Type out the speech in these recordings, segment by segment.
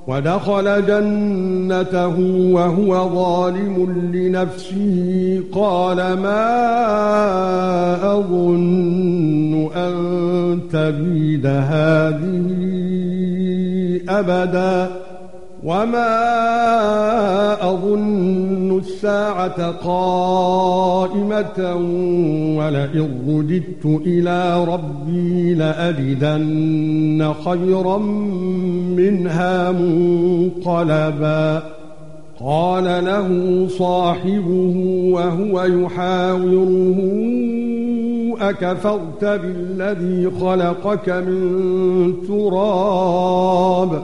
ودخل جنته وهو ظالم لنفسه قال ما أظن أن تبيد هذه أبدا وما أظن الساعة قائمة ولئن رددت إلى ربي لأجدن خيرا منها منقلبا قال له صاحبه وهو يحاوره أكفرت بالذي خلقك من تراب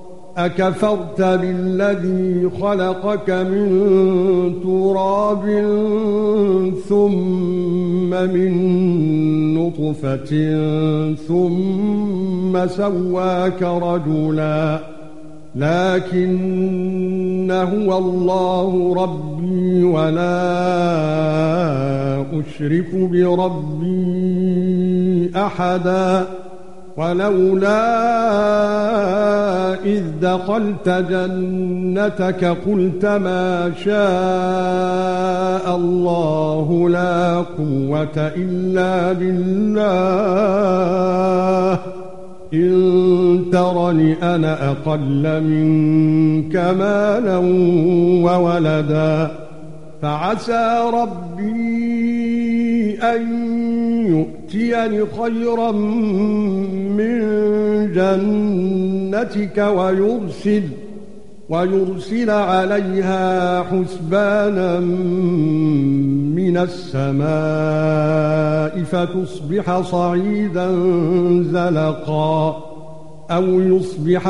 ثم من نطفة ثم سواك رجلا لكن هو الله ربي ولا أشرك بربي أحدا ولولا إذ دخلت جنتك قلت ما شاء الله لا قوة إلا بالله إن ترني أنا أقل منك مالا وولدا فعسى ربي أن يؤتيني خيرا من جنتك ويرسل عليها حسبانا من السماء فتصبح صعيدا زلقا أو يصبح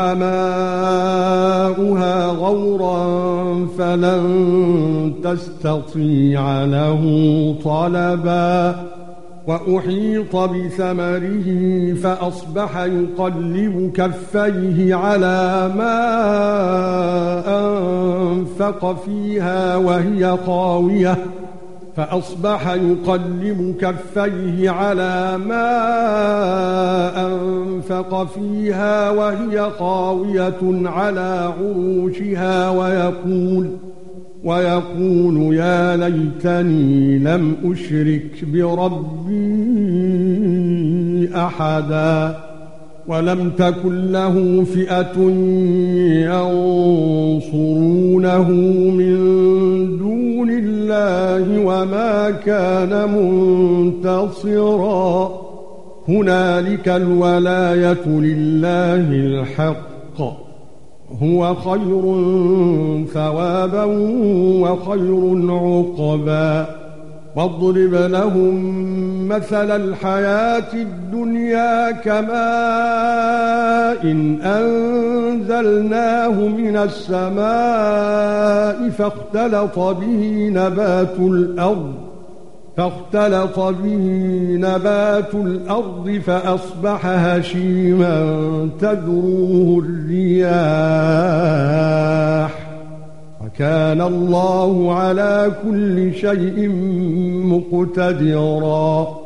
ماؤها غورا فلن تستطيع له طلبا وأحيط بثمره فأصبح يقلب كفيه على ما أنفق فيها وهي خاوية على عروشها ويقول يا ليتني لم أشرك بربي أحدا ولم تكن له فئة ينصرونه من دون الله وما كان منتصرا هنالك الولاية لله الحق هو خير ثوابا وخير عقبا واضرب لهم مثل الحياة الدنيا كماء أنزلناه من السماء فاختلط به نبات الأرض فأصبح هشيما تذروه الرياح وكان الله على كل شيء مقتدرا